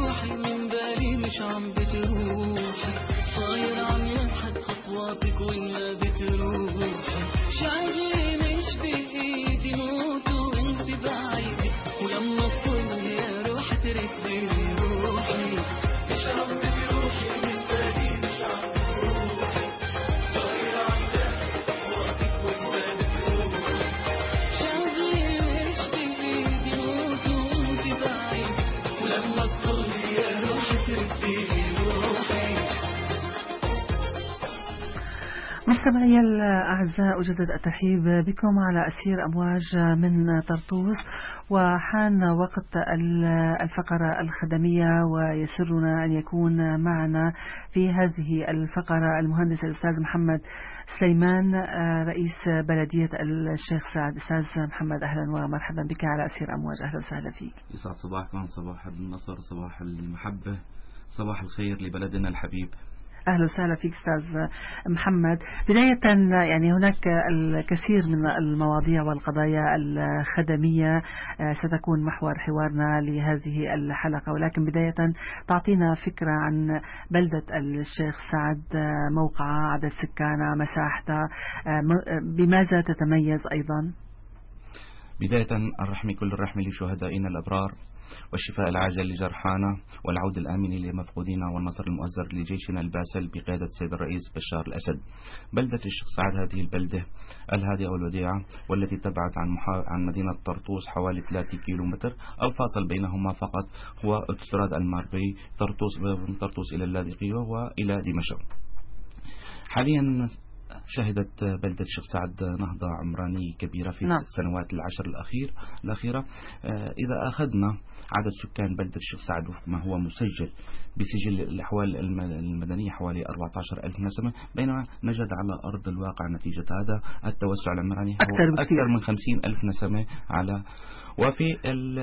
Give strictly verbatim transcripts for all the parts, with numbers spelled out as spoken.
روحي من بالي مش عم بتروحي، صاير عم ينحت خطواتك وين ما بتروحي، شغلي مش بإيدي موت وانت بعيدي، ولما تطل يا روح تردي روحي، مش عم بتروحي من بالي مش عم بتروحي، صاير عم ينحت خطواتك وين ما بتروحي، شغلي مش بإيدي موت وانت بعيدي، ولما تطل يا روح تردي روحي. مستمعي الأعزاء، أجدد الترحيب بكم على أسير أمواج من طرطوس، وحان وقت الفقرة الخدمية، ويسرنا أن يكون معنا في هذه الفقرة المهندس الأستاذ محمد سليمان رئيس بلدية الشيخ سعد. أستاذ محمد أهلا ومرحبا بك على أسير أمواج، أهلا وسهلا فيك. يسعد صباحكم، صباح النصر، صباح المحبة، صباح الخير لبلدنا الحبيب. أهلا وسهلا فيك أستاذ محمد. بداية يعني هناك الكثير من المواضيع والقضايا الخدمية ستكون محور حوارنا لهذه الحلقة، ولكن بداية تعطينا فكرة عن بلدة الشيخ سعد، موقعها، عدد سكانها، مساحتها، بماذا تتميز أيضا؟ بداية الرحمة كل الرحمة لشهدائنا الأبرار، والشفاء العاجل لجرحانا، والعود الآمن لمفقودينا، والنصر المؤزر لجيشنا الباسل بقيادة السيد الرئيس بشار الأسد. بلدة الشيخ سعد هذه البلدة الهادئة والوديعة، والتي تبعد عن محا... عن مدينة طرطوس حوالي ثلاثة كيلو متر، الفاصل بينهما فقط هو اوتوستراد الماربي، طرطوس من طرطوس إلى اللاذقية وإلى دمشق. حاليا شهدت بلدة الشيخ سعد نهضة عمرانية كبيرة في نعم. السنوات العشر الأخير الأخيرة. إذا أخذنا عدد سكان بلدة الشيخ سعد وفق ما هو مسجل بسجل الأحوال المدنية حوالي أربعة عشر ألف نسمة، بينما نجد على أرض الواقع نتيجة هذا التوسع العمراني هو أكثر من خمسين ألف نسمة على. وفي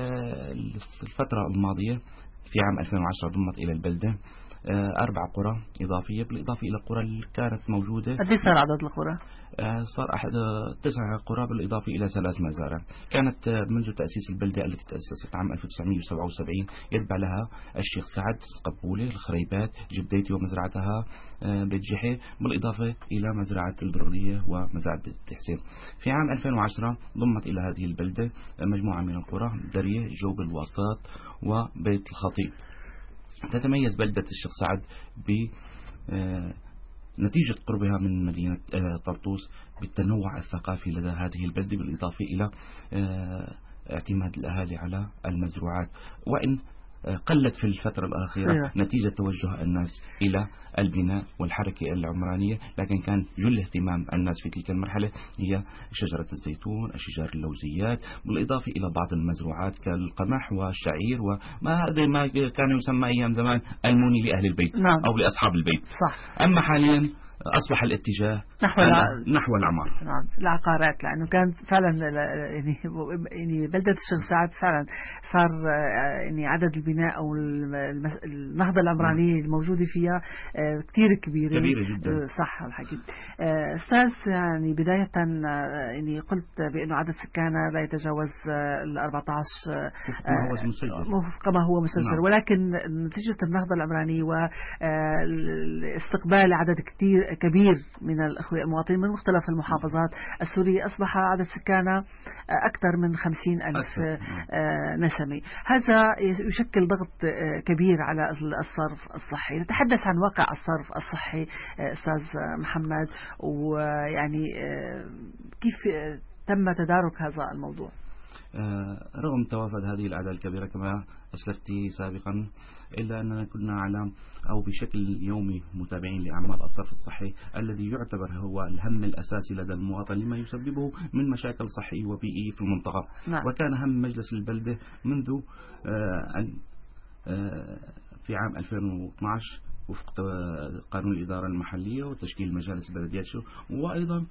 الفترة الماضية في عام ألفين وعشرة ضمت إلى البلدة أربع قرى إضافية، بالإضافة إلى القرى اللي كانت موجودة. قد صار عدد القرى؟ صار أحد تسع قرى بالإضافة إلى ثلاث مزارع. كانت منذ تأسيس البلدة التي تأسست عام ألف وتسعمئة وسبعة وسبعين يتبع لها الشيخ سعد، قبولة، الخريبات، جبديتي ومزرعتها بيت جحي، بالإضافة إلى مزرعة البرية ومزرعة بيت حسين. في عام ألفين وعشرة ضمت إلى هذه البلدة مجموعة من القرى، درية، جوب الواسطات، وبيت الخطيب. تتميز بلدة الشيخ سعد بنتيجة قربها من مدينة طرطوس بالتنوع الثقافي لدى هذه البلدة، بالإضافة إلى اعتماد الأهالي على المزروعات، وإن قلت في الفترة الأخيرة أيوة. نتيجة توجه الناس إلى البناء والحركة العمرانية، لكن كان جل اهتمام الناس في تلك المرحلة هي شجرة الزيتون، الشجار اللوزيات، بالإضافة إلى بعض المزروعات كالقمح والشعير وما هذا ما كان يسمى أيام زمان الموني لأهل البيت نعم. أو لأصحاب البيت صح. أما حاليا أصبح الاتجاه نحو نحو العمار نعم العقارات، لأنه كان فعلا يعني يعني بلدة الشيخ سعد فعلا صار يعني عدد البناء أو النهضة العمرانية الموجودة فيها كتير كبيرة كبيرة جدا صح الحكي. أستاذ يعني بداية يعني قلت بأنه عدد سكانها لا يتجاوز ال أربعة عشر وفق ما هو مسجل نعم. ولكن نتيجة النهضة العمرانية واستقبال عدد كتير كبير من الأخوة المواطنين من مختلف المحافظات السورية أصبح عدد سكانها أكثر من خمسين ألف نسمة. هذا يشكل ضغط كبير على الصرف الصحي. نتحدث عن واقع الصرف الصحي أستاذ محمد، ويعني كيف تم تدارك هذا الموضوع؟ رغم توافد هذه الأعداد الكبيرة كما أسلفت سابقا، إلا أننا كنا على أو بشكل يومي متابعين لأعمال الصرف الصحي الذي يعتبر هو الهم الأساسي لدى المواطن لما يسببه من مشاكل صحية وبيئية في المنطقة نعم. وكان هم مجلس البلدة منذ أن في عام ألفين واثني عشر وفق قانون الإدارة المحلية وتشكيل مجالس البلديات، وأيضا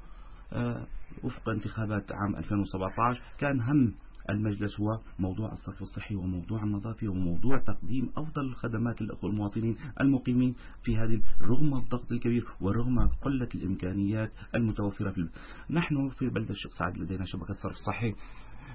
وفق انتخابات عام ألفين وسبعة عشر كان هم المجلس هو موضوع الصرف الصحي وموضوع النظافة وموضوع تقديم أفضل الخدمات للأخوة المواطنين المقيمين في هذه رغم الضغط الكبير ورغم قلة الإمكانيات المتوفرة في البلد. نحن في بلدة الشيخ سعد لدينا شبكة صرف صحي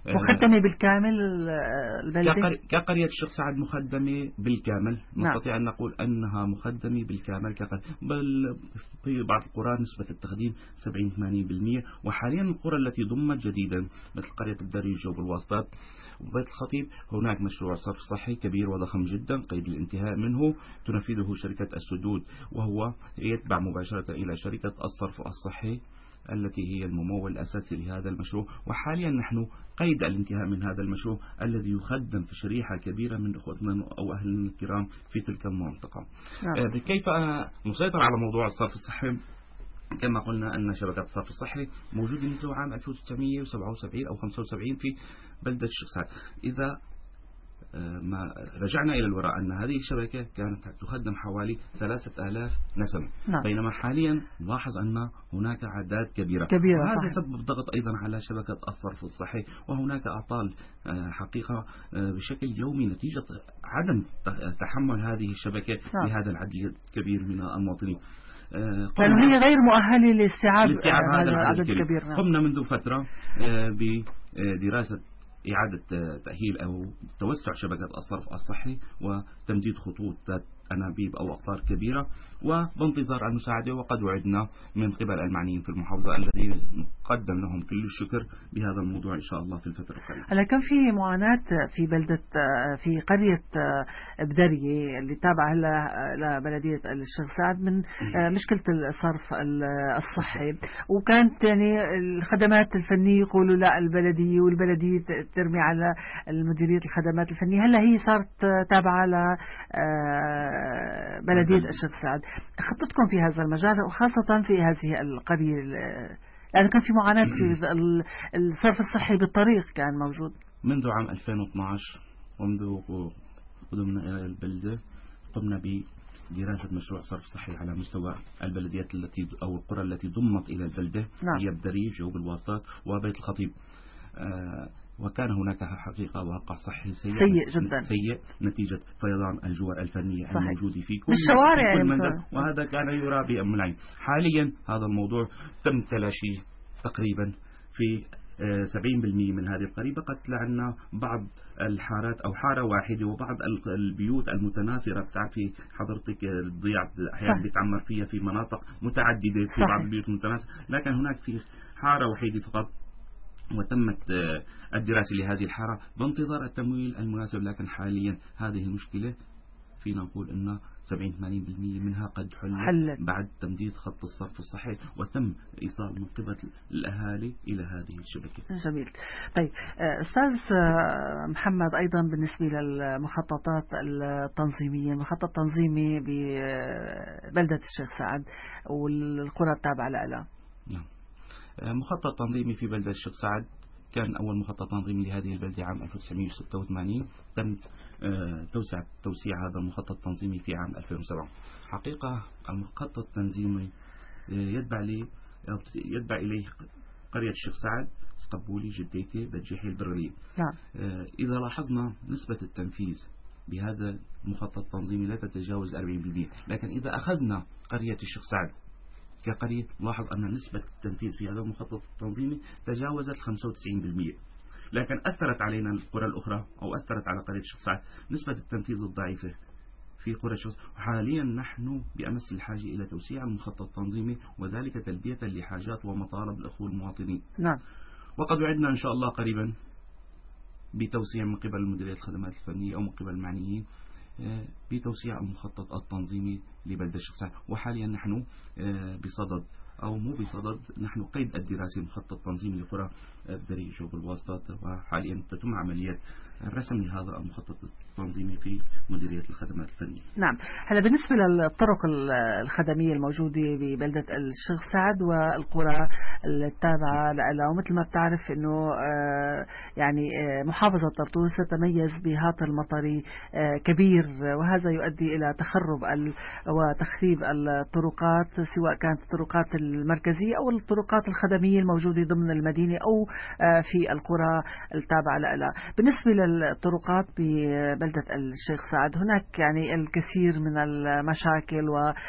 مخدمة بالكامل البلدة؟ كقرية الشيخ سعد مخدمة بالكامل. نستطيع نعم. أن نقول أنها مخدمة بالكامل كقرية. بل في بعض القرى نسبة التخديم سبعين ثمانين بالمئة. وحاليا القرى التي ضمت جديدا مثل قرية الدريج وبالواسطات وبيت الخطيب هناك مشروع صرف صحي كبير وضخم جدا قيد الانتهاء منه تنفذه شركة السدود، وهو يتبع مباشرة إلى شركة الصرف الصحي التي هي الممول الأساسي لهذا المشروع. وحاليا نحن قيد الانتهاء من هذا المشروع الذي يخدم في شريحة كبيرة من أخوتنا أو أهلنا الكرام في تلك المنطقة. نعم. كيف نسيطر على موضوع الصرف الصحي؟ كما قلنا أن شبكة الصرف الصحي موجودة منذ عام ألف وتسعمئة وسبعة وسبعين أو خمسة وسبعين في بلدة الشيخ سعد. إذا ما رجعنا إلى الوراء أن هذه الشبكة كانت تخدم حوالي ثلاثة آلاف نسمة. نعم. بينما حاليا نلاحظ أن هناك أعداد كبيرة, كبيرة وهذا سبب ضغط أيضا على شبكة الصرف الصحي، وهناك أعطال حقيقة بشكل يومي نتيجة عدم تحمل هذه الشبكة. نعم. لهذا العدد الكبير من المواطنين. لأنه هي غير مؤهلة لاستيعاب هذا العدد الكبير. نعم. قمنا منذ فترة بدراسة إعادة تأهيل أو توسع شبكة الصرف الصحي وتمديد خطوط ذات أنابيب أو أقطار كبيرة وبانتظار المساعدة، وقد وعدنا من قبل المعنيين في المحافظة الذين نقدم لهم كل الشكر بهذا الموضوع إن شاء الله في الفترة القريبة. هلا كان في معاناة في بلدة في قرية بدرية اللي تابعة لبلدية الشيخ سعد من مشكلة الصرف الصحي، وكانت يعني الخدمات الفنية يقولوا لا البلدية والبلدية ترمي على المديرية الخدمات الفنية. هلا هي صارت تابعة ل بلدية الشيخ سعد. خطتكم في هذا المجال وخاصة في هذه القرية لأن كان في معاناة في الصرف الصحي بالطريق كان موجود منذ عام ألفين واثني عشر، ومنذ قدمنا إلى البلدة قمنا بدراسة مشروع صرف صحي على مستوى البلديات التي أو القرى التي ضمت إلى البلدة. نعم. هي الدريج وبالواسطات وبيت الخطيب. آه وكان هناك حقيقة واقع صحي سيء, سيء جدا سيء نتيجة فيضان الجوار الفنية الموجودة في كل الشوارع منزل، وهذا كان يرى بأم العين. حاليا هذا الموضوع تم تلاشيه تقريبا في سبعين بالمئة من هذه القريبة. قد لعنا بعض الحارات أو حارة واحدة وبعض البيوت المتناثرة. بتعرفي حضرتك الضياع أحيانا بيتعمر فيها في مناطق متعددة في بعض البيوت المتناثرة، لكن هناك في حارة وحيدة فقط وتمت الدراسة لهذه الحارة بانتظار التمويل المناسب. لكن حاليا هذه المشكلة فينا نقول أن سبعين ثمانين بالمئة منها قد حلت بعد تمديد خط الصرف الصحي وتم إيصال من قبل الأهالي إلى هذه الشبكة. جميل. طيب أستاذ محمد، أيضا بالنسبة للمخططات التنظيمية، المخطط التنظيمي ببلدة الشيخ سعد والقرى التابعة لها. نعم. مخطط تنظيمي في بلدة الشيخ سعد كان أول مخطط تنظيمي لهذه البلدة عام ألف وتسعمئة وستة وثمانين. تم توسع توسيع هذا المخطط التنظيمي في عام ألفين وسبعة. حقيقة المخطط التنظيمي يتبع لي يتبع إليه قرية الشيخ سعد، سقبولي، جديتي، بتجيحي، البرغلية. نعم. إذا لاحظنا نسبة التنفيذ بهذا المخطط التنظيمي لا تتجاوز أربعين بالمئة، لكن إذا أخذنا قرية الشيخ سعد كقرية نلاحظ أن نسبة التنفيذ في هذا المخطط التنظيمي تجاوزت خمسة وتسعين بالمئة. لكن أثرت علينا القرى الأخرى أو أثرت على قرية الشيخ سعد نسبة التنفيذ الضعيفة في قرى الشيخ. وحاليا نحن بأمس الحاجة إلى توسيع المخطط التنظيمي، وذلك تلبية لحاجات ومطالب الأخوة المواطنين. نعم. وقد وعدنا إن شاء الله قريبا بتوسيع من قبل مديرية الخدمات الفنية أو من قبل المعنيين بتوسيع المخطط التنظيمي لبلدة الشيخ سعد. وحاليا نحن بصدد أو مو بصدد نحن قيد الدراسة مخطط تنظيمي لقرى الدريج وبالواسطات، وحاليا تتم عمليات الرسم لهذا المخطط التنظيمي في مديرية الخدمات الفنية. نعم. هلا بالنسبة للطرق الخدمية الموجودة ببلدة الشيخ سعد والقرى التابعة لها، ومثل ما بتعرف إنه يعني محافظة طرطوس تتميز بهاطل مطري كبير، وهذا يؤدي إلى تخرب وتخريب الطرقات، سواء كانت الطرقات المركزية أو الطرقات الخدمية الموجودة ضمن المدينة أو في القرى التابعة لها. بالنسبة للطرقات ببلدة الشيخ سعد هناك يعني الكثير من المشاكل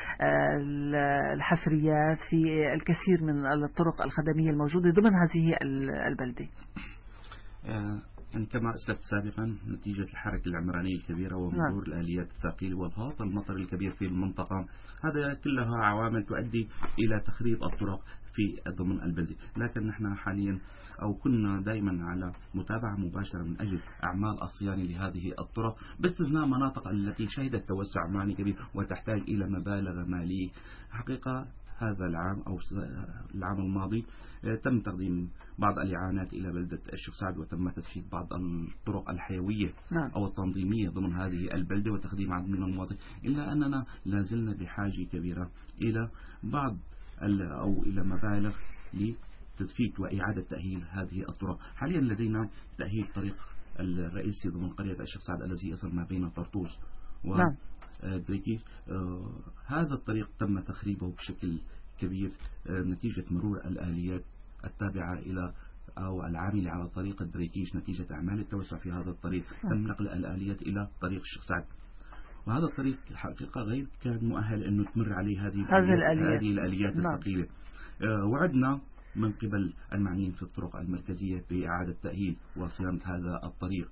والحفريات في الكثير من الطرق الخدمية الموجودة ضمن هذه البلدة. يعني كما أسلفت سابقا، نتيجة الحركة العمرانية الكبيرة ومرور الآليات الثقيلة والهاط المطر الكبير في المنطقة، هذا كلها عوامل تؤدي إلى تخريب الطرق في ضمن البلدة. لكن نحن حاليا أو كنا دائما على متابعة مباشرة من أجل أعمال الصيانة لهذه الطرق، باستثناء مناطق التي شهدت توسع عمراني كبير وتحتاج إلى مبالغ مالية. حقيقة هذا العام أو العام الماضي تم تقديم بعض الإعانات إلى بلدة الشيخ سعد، وتم تسفيد بعض الطرق الحيوية أو التنظيمية ضمن هذه البلدة وتقديم عدد من المواطنين، إلا أننا لازلنا بحاجة كبيرة إلى بعض أو إلى مبالغ لتسفيد وإعادة تأهيل هذه الطرق. حاليا لدينا تأهيل طريق الرئيسي ضمن قرية الشيخ سعد الذي يصل ما بين طرطوس و دريكيش. آه هذا الطريق تم تخريبه بشكل كبير آه نتيجة مرور الآليات التابعة إلى أو العاملة على طريق الدريكيش. نتيجة أعمال التوسع في هذا الطريق تم نقل الآليات إلى طريق الشيخ سعد، وهذا الطريق حقيقة غير كان مؤهل أنه تمر عليه هذه الآليات, هذه الآليات الثقيلة. آه وعدنا من قبل المعنيين في الطرق المركزية بإعادة تأهيل وصيانة هذا الطريق،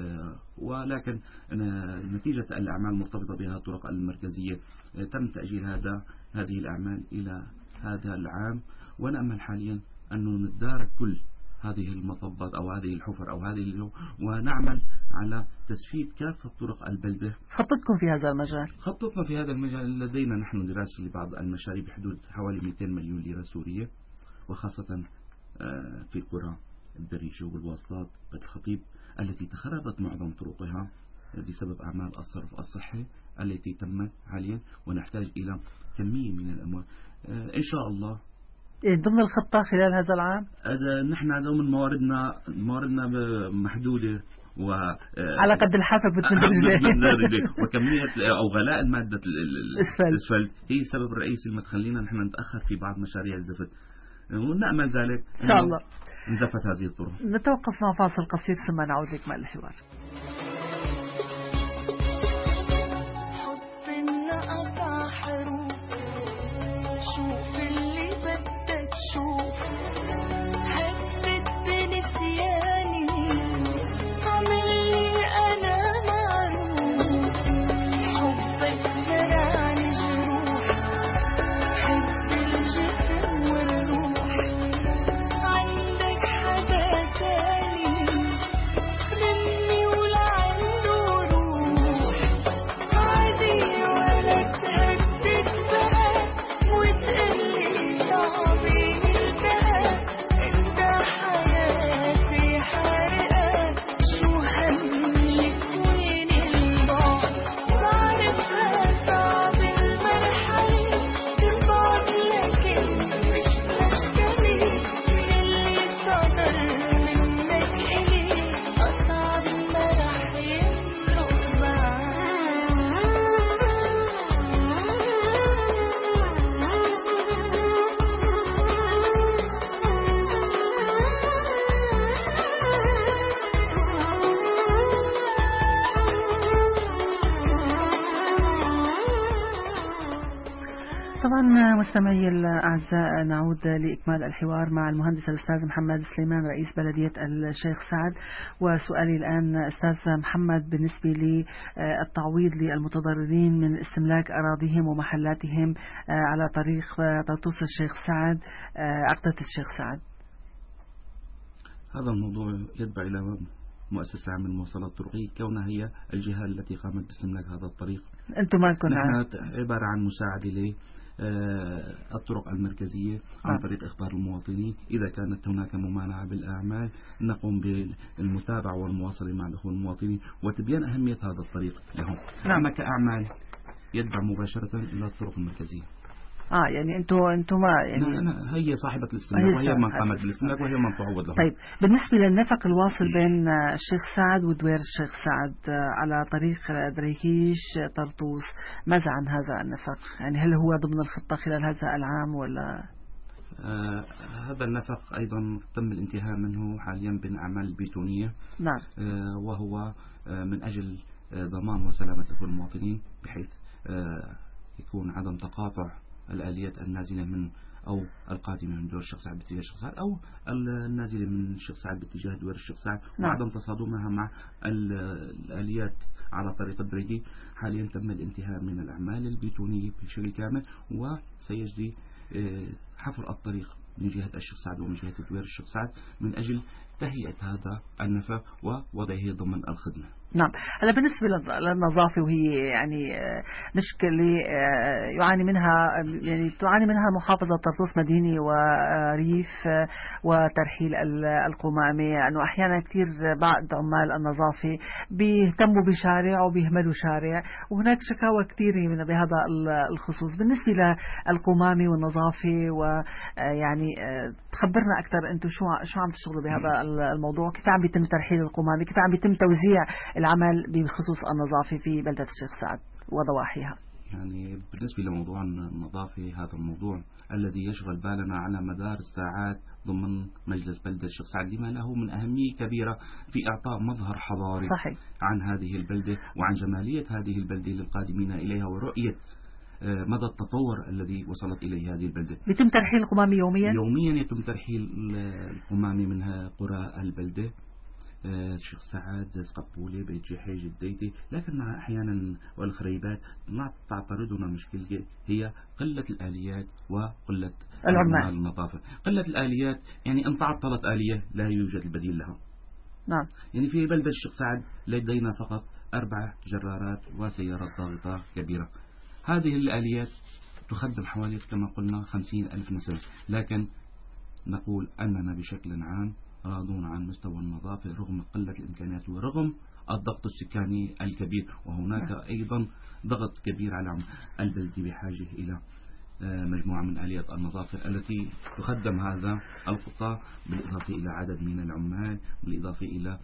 ولكن نتيجة الأعمال المرتبطة بها الطرق المركزية تم تأجيل هذا هذه الأعمال إلى هذا العام. ونأمل حاليا أن نتدارك كل هذه المطبات أو هذه الحفر أو هذه اللو ونعمل على تسفيد كافة طرق البلدة. خطتكم في هذا المجال؟ خطتنا في هذا المجال لدينا نحن دراسة لبعض المشاريع بحدود حوالي مئتين مليون ليرة سورية، وخاصة في قرى الدريشة والواصلات بالخطيب التي تخربت معظم طرقها بسبب أعمال الصرف الصحي التي تمت حاليا، ونحتاج إلى كمية من الأموال إن شاء الله ضمن الخطة خلال هذا العام. نحن ضمن مواردنا مواردنا محدودة و على قد الحافة بتمدرجة وكمية أو غلاء المادة الأسفل هي السبب الرئيسي اللي تخلينا نحن نتأخر في بعض مشاريع الزفت، ونأمل ذلك إن شاء الله نزفت هذه الطرق. نتوقف مع فاصل قصير ثم نعود لكمال الحوار. طبعا مستمعي الأعزاء، نعود لإكمال الحوار مع المهندس الأستاذ محمد سليمان رئيس بلدية الشيخ سعد. وسؤالي الآن أستاذ محمد بالنسبة للتعويض للمتضررين من استملاك أراضيهم ومحلاتهم على طريق طرطوس الشيخ سعد عقدة الشيخ سعد. هذا الموضوع يتبع إلى مؤسسة عامة المواصلات الطرقية، كونها هي الجهة التي قامت باستملاك هذا الطريق. أنتم مالكم؟ نحن عبارة عن مساعدة ل الطرق المركزية عن طريق إخبار المواطنين إذا كانت هناك ممانعة بالأعمال، نقوم بالمتابعة والمواصلة مع الأخوة المواطنين وتبيان أهمية هذا الطريق لهم. نعم، كأعمال يتبع مباشرة إلى الطرق المركزية. اه يعني انتوا انتوا ما يعني أنا هي صاحبة الاستملاك وهي من قامت بالاستملاك وهي من تعوض لها. طيب بالنسبة للنفق الواصل بين الشيخ سعد ودوير الشيخ سعد على طريق دريكيش طرطوس، ماذا عن هذا النفق؟ يعني هل هو ضمن الخطة خلال هذا العام ولا؟ آه هذا النفق أيضا تم الانتهاء منه حاليا بالأعمال البيتونية. نعم. آه وهو آه من أجل آه ضمان وسلامة المواطنين، بحيث آه يكون عدم تقاطع الآليات النازلة من أو القادمة من دور الشيخ سعد باتجاه الشيخ سعد أو النازلة من الشيخ سعد باتجاه دور الشيخ سعد، وعدم تصادمها مع الآليات على طريق الدريدي. حاليا تم الانتهاء من الأعمال البيتونية بشكل كامل، وسيجري حفر الطريق من جهة الشيخ سعد ومن جهة دوير الشيخ سعد من أجل تهيئة هذا النفق ووضعه ضمن الخدمة. نعم. هلا بالنسبة للنظافة، وهي يعني مشكلة يعاني منها يعني تعاني منها محافظة طرطوس مدينة وريف وترحيل القمامة، أنه أحيانا كثير بعض عمال النظافة بيهتموا بشارع وبيهملوا شارع، وهناك شكاوى كثيرة بهذا الخصوص. بالنسبة للقمامة والنظافة، ويعني تخبرنا أكثر أنتم شو شو عم تشتغلوا بهذا الموضوع، كيف عم بيتم ترحيل القمامة، كيف عم بيتم توزيع العمل بخصوص النظافة في بلدة الشيخ سعد وضواحيها؟ يعني بالنسبة لموضوع النظافة، هذا الموضوع الذي يشغل بالنا على مدار الساعات ضمن مجلس بلدة الشيخ سعد، لما له من أهمية كبيرة في إعطاء مظهر حضاري صحيح عن هذه البلدة وعن جمالية هذه البلدة للقادمين إليها، ورؤية مدى التطور الذي وصلت إليه هذه البلدة. يتم ترحيل القمامة يوميا؟ يوميا يتم ترحيل القمامة منها قرى البلدة، الشيخ سعد، سقبولة، بيت جحيج، الديتي. لكن أحيانا والخريبات ما تعترضنا مشكلة هي قلة الآليات وقلة العمال النظافة. قلة الآليات يعني إن تعطلت آلية لا يوجد البديل لها. نعم. يعني في بلدة الشيخ سعد لدينا فقط أربع جرارات وسيارات ضاغطة كبيرة. هذه الآليات تخدم حوالي كما قلنا خمسين ألف نسمة، لكن نقول أننا بشكل عام راضون عن مستوى النظافة رغم قلة الإمكانيات ورغم الضغط السكاني الكبير. وهناك أيضا ضغط كبير على البلد بحاجة إلى مجموعة من آليات النظافة التي تخدم هذا القطاع، بالإضافة إلى عدد من العمال، بالإضافة إلى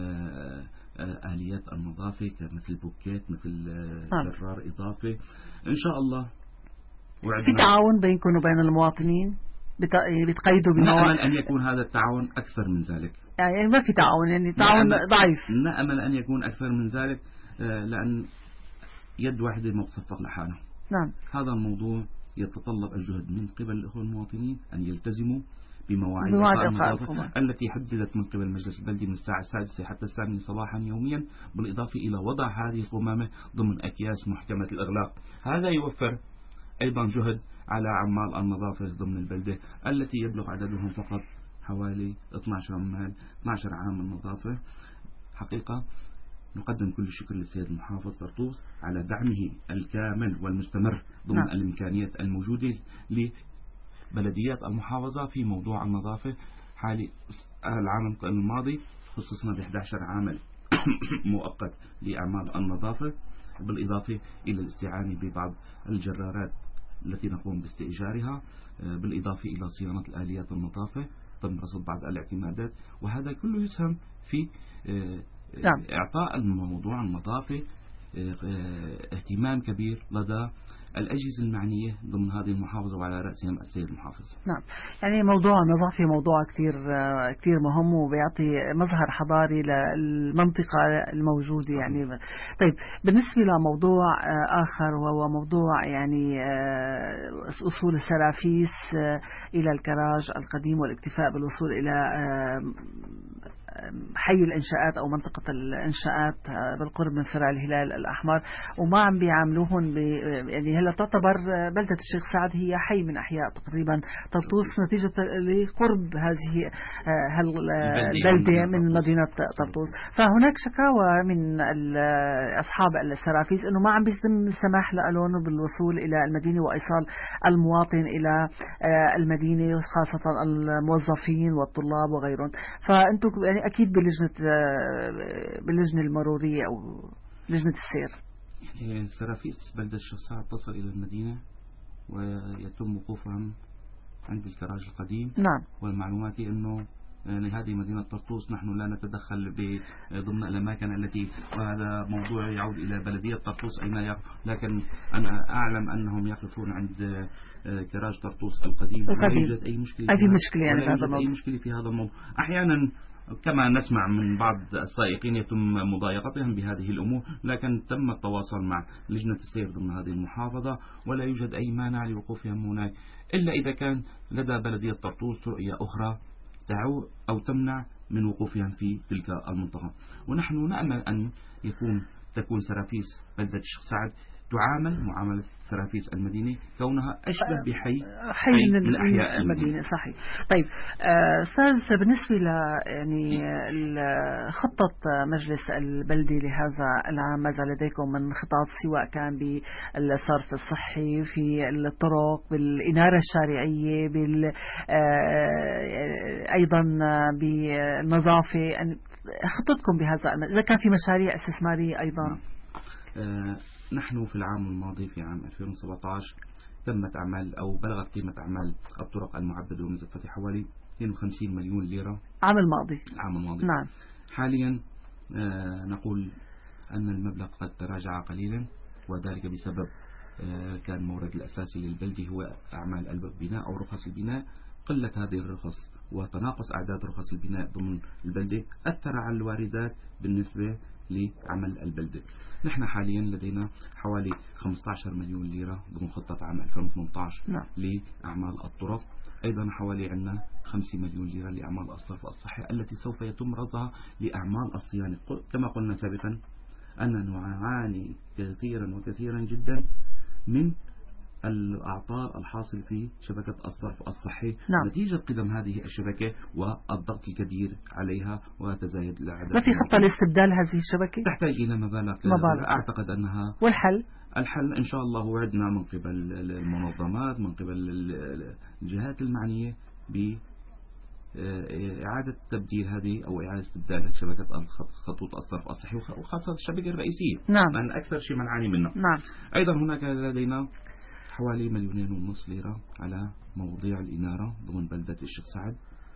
آليات النظافة مثل بوكيت، مثل جرار إضافة. إن شاء الله في تعاون بينكم وبين المواطنين بتقيدوا بمواقع؟ نأمل أن يكون هذا التعاون أكثر من ذلك. يعني ما في تعاون، يعني تعاون ضعيف. نأمل أن يكون أكثر من ذلك، لأن يد واحدة ما تصفق لحالها. نعم. هذا الموضوع يتطلب الجهد من قبل الأخوة المواطنين أن يلتزموا بمواعيد النظافة التي حددت من قبل المجلس البلدي من الساعة السادسة حتى الثامنة صباحا يوميا، بالإضافة إلى وضع هذه القمامة ضمن أكياس محكمة الإغلاق. هذا يوفر أيضا جهد على عمال النظافة ضمن البلدة التي يبلغ عددهم فقط حوالي اثني عشر عمال، اثني عشر عامل نظافة. حقيقة نقدم كل الشكر للسيد المحافظ طرطوس على دعمه الكامل والمستمر ضمن نعم. الإمكانيات الموجودة لبلديات المحافظة في موضوع النظافة. حالي العام الماضي خصصنا ب أحد عشر عامل مؤقت لأعمال النظافة، بالإضافة إلى الاستعانة ببعض الجرارات التي نقوم باستئجارها، بالإضافة إلى صيانة الآليات النظافة، تم رصد بعض الاعتمادات، وهذا كله يسهم في نعم. إعطاء موضوع النظافة اهتمام كبير لدى الأجهزة المعنية ضمن هذه المحافظة وعلى رأسهم السيد المحافظ. نعم، يعني موضوع النظافة موضوع كتير كتير مهم وبيعطي مظهر حضاري للمنطقة الموجودة. يعني طيب بالنسبة لموضوع آخر وهو موضوع يعني أصول السرافيس إلى الكراج القديم والاكتفاء بالوصول إلى حي الإنشاءات أو منطقة الإنشاءات بالقرب من فرع الهلال الأحمر، وما عم بيعاملوهن يعني هلا تعتبر بلدة الشيخ سعد هي حي من أحياء تقريبا طرطوس نتيجة لقرب هذه البلدة من مدينة طرطوس. فهناك شكاوى من أصحاب السرافيس أنه ما عم بيتم السماح لهم بالوصول إلى المدينة وإيصال المواطن إلى المدينة، خاصة الموظفين والطلاب وغيرهم. فأنتم يعني أكيد بلجنة باللجنة المرورية أو لجنة السير. يعني السرافيس بلدة الشيخ سعد تصل إلى المدينة ويتم وقوفهم عند الكراج القديم. نعم. والمعلومات أنه يعني هذه مدينة طرطوس نحن لا نتدخل ضمن الأماكن التي، وهذا موضوع يعود إلى بلدية طرطوس أين يقف، لكن أنا أعلم أنهم يقفون عند كراج طرطوس القديم. لا يوجد أي مشكلة أي مشكلة يعني هذا الموضوع. أي مشكلة في هذا الموضوع. أحيانا كما نسمع من بعض السائقين يتم مضايقتهم بهذه الأمور، لكن تم التواصل مع لجنة السير ضمن هذه المحافظة ولا يوجد أي مانع لوقوفهم هناك، إلا إذا كان لدى بلدية طرطوس رؤية أخرى تعو أو تمنع من وقوفهم في تلك المنطقة. ونحن نأمل أن يكون تكون سرافيس بلدة الشيخ سعد تعامل معاملة سرافيس المدينة كونها أشبه بحي حي من, من أحياء المدينة. صحيح. طيب أستاذ، بالنسبة ل يعني خطة مجلس البلدي لهذا العام، ماذا لديكم من خطط سواء كان بالصرف الصحي، في الطرق، بالإنارة الشارعية، بال أيضا بالنظافة؟ خطتكم بهذا إذا كان في مشاريع استثمارية أيضا؟ آه نحن في العام الماضي في عام ألفين وسبعة عشر تمت أعمال أو بلغت قيمة أعمال الطرق المعبدة والمزفتة حوالي اثنين وخمسين مليون ليرة عام الماضي. العام الماضي. نعم. حاليا آه نقول أن المبلغ قد تراجع قليلا، وذلك بسبب آه كان مورد الأساسي للبلدي هو أعمال البناء أو رخص البناء. قلة هذه الرخص وتناقص أعداد رخص البناء ضمن البلدة أثر على الواردات بالنسبة لعمل البلدة. نحن حاليا لدينا حوالي خمسة عشر مليون ليرة ضمن خطة عام ألفين وثمانية عشر نعم. لأعمال الطرق. أيضا حوالي عندنا خمسة مليون ليرة لأعمال الصرف الصحي التي سوف يتم رصدها لأعمال الصيانة. كما قلنا سابقا أننا نعاني كثيرا وكثيرا جدا من الأعطال الحاصل في شبكة الصرف الصحي. نعم. نتيجة قدم هذه الشبكة والضغط الكبير عليها وتزايد الأعداد. ما في خطة لاستبدال هذه الشبكة؟ تحتاج إلى مبالغ. مبالغ. أعتقد أنها. والحل؟ الحل إن شاء الله وعدنا من قبل المنظمات، من قبل الجهات المعنية بإعادة تبديل هذه أو إعادة استبدال شبكة خطوط الصرف الصحي وخاصة الشبكة الرئيسية. نعم. لأن أكثر شيء نعاني منه. نعم. أيضا هناك لدينا حوالي مليونين ونص ليرة على مواضيع الإنارة ضمن بلدة الشيخ سعد.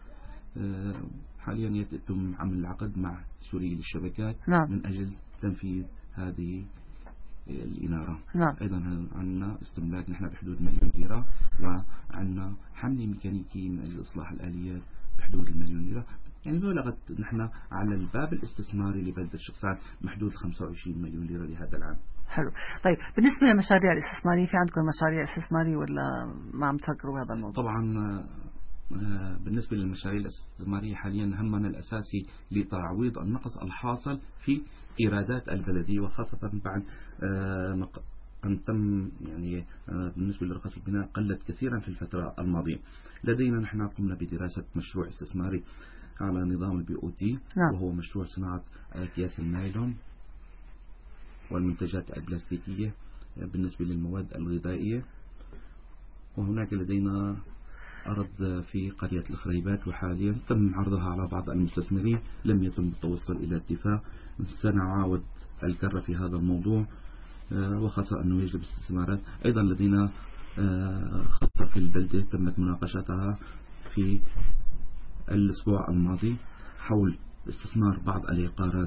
حاليا يتم عمل العقد مع سوري للشبكات. نعم. من أجل تنفيذ هذه الإنارة. نعم. أيضا عندنا استملاك نحن بحدود مليون ليرة، وعندنا حمل ميكانيكي من أجل إصلاح الآليات بحدود المليون ليرة. يعني بلغت نحن على الباب الاستثماري لبلدة الشيخ سعد محدود خمسة وعشرين مليون ليرة لهذا العام. حلو. طيب بالنسبة للمشاريع الاستثمارية، في عندكم مشاريع استثمارية ولا ما عم تفكروا بهذا الموضوع؟ طبعا بالنسبة للمشاريع الاستثمارية حاليا همنا الأساسي لتعويض النقص الحاصل في إيرادات البلدية، وخاصة بعد أن تم يعني بالنسبة لرخص البناء قلت كثيرا في الفترة الماضية. لدينا نحن قمنا بدراسة مشروع استثماري على نظام البي او تي. نعم. وهو مشروع صناعة أكياس النايلون والمنتجات البلاستيكية بالنسبة للمواد الغذائية. وهناك لدينا أرض في قرية الخريبات، وحاليا تم عرضها على بعض المستثمرين، لم يتم التوصل إلى اتفاق. سنعاود الكرة في هذا الموضوع، وخاصة أنه يجلب استثمارات. أيضا لدينا خطة في البلدة تمت مناقشتها في الأسبوع الماضي حول استثمار بعض العقارات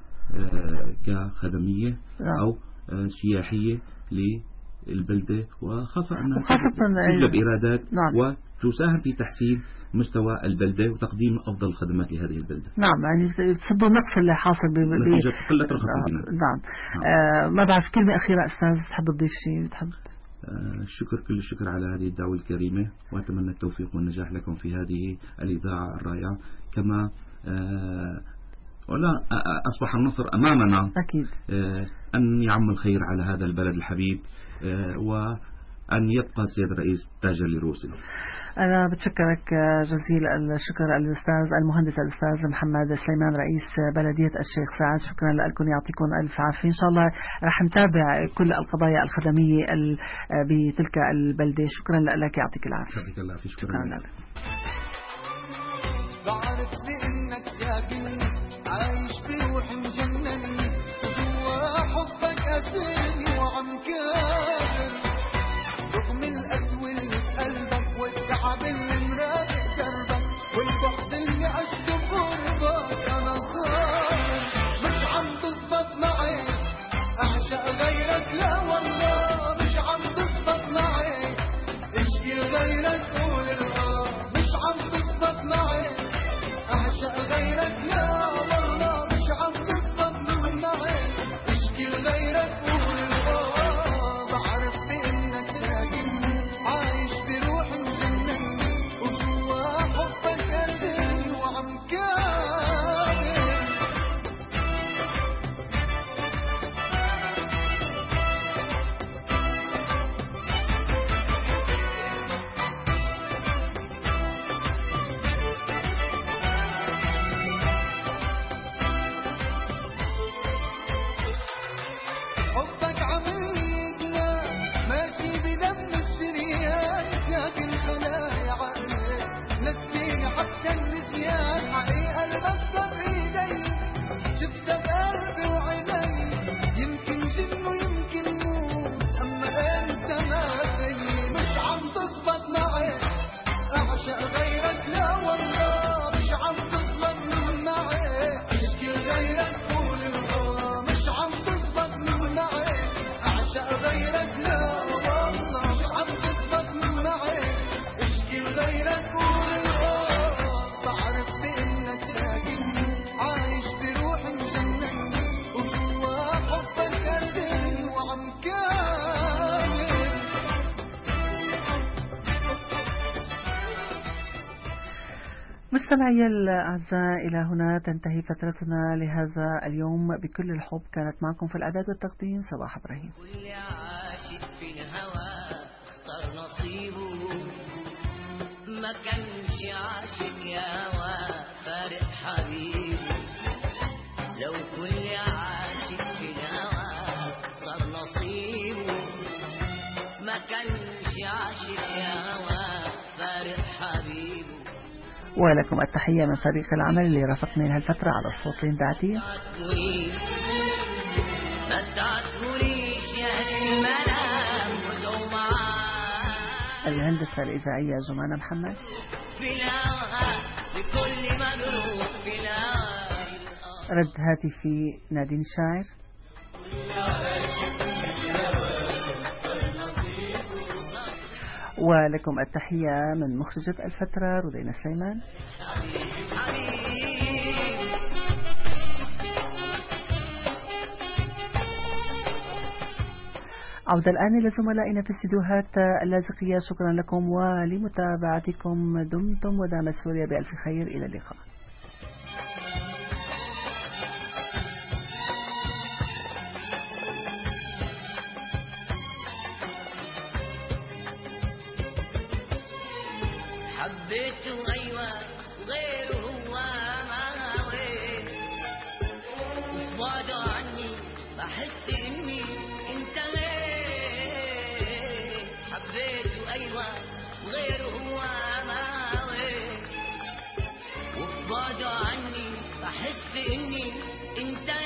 كخدمية أو سياحية للبلدة، وخاصة أنها تجلب إيرادات. نعم. وتساهم في تحسين مستوى البلدة وتقديم أفضل الخدمات لهذه البلدة. نعم، يعني تصدوا النقص اللي حاصل نتيجة قلة رخص البناء. نعم. نعم. آه ما بعرف كلمة أخيرة أستاذ تحب تضيف شيء؟ تحب الشكر كل الشكر على هذه الدعوة الكريمة، وأتمنى التوفيق والنجاح لكم في هذه الإذاعة الرائعة. كما ولا أصبح النصر أمامنا. أكيد. أن يعم الخير على هذا البلد الحبيب، وأن يبقى السيد الرئيس تاجا لرؤوسنا. أنا بتشكرك جزيل الشكر الأستاذ المهندس الأستاذ محمد سليمان رئيس بلدية الشيخ سعد. شكرا لكم، يعطيكم ألف عافية. إن شاء الله رح نتابع كل القضايا الخدمية بتلك البلدة. شكرا لك، يعطيك العافية. يعطيك العافية. شكرا, شكرا لك. بعرف بإنك ساكنني عايش بروحي مجنني، وجوا حبك أسرني وعم كابر، رغم القسوة اللي بقلبك والتعب اللي مرافق دربك والبعد اللي عشته بغربك. أنا صابر مش عم تزبط معي أعشق غيرك، لا والله مش عم تزبط معي اشكي غيرك قول الآه، مش مستمعي الأعزاء، إلى هنا تنتهي فترتنا لهذا اليوم. بكل الحب كانت معكم في الإعداد والتقديم صباح إبراهيم. كل عاشق في الهوى اختار نصيبه، ما كانش عاشق يا هوى فارق حبيبه. لو كل عاشق في الهوى اختار نصيبه، ما كانش عاشق يا هوى فارق حبيبه. ولكم التحية من فريق العمل اللي رافقني لهالفترة على الصوت الإذاعي. ما تعتبريش يا المنام ودوما. الهندسة الإذاعية جمانة محمد. في الهوى بكل مجروح في الهوى. رد هاتفي نادين الشاعر. ولكم التحية من مخرجة الفترة رودينا سليمان. عودة الآن إلى زملائنا في استديوهات اللاذقية. شكرا لكم ولمتابعتكم. دمتم ودامت سوريا بألف خير. إلى اللقاء. حبيته أيوة غيره هو ما هويت، وبعده عني بحس إني انتهيت. حبيته أيوة غيره هو ما هويت، وبعده عني بحس إني انتهيت.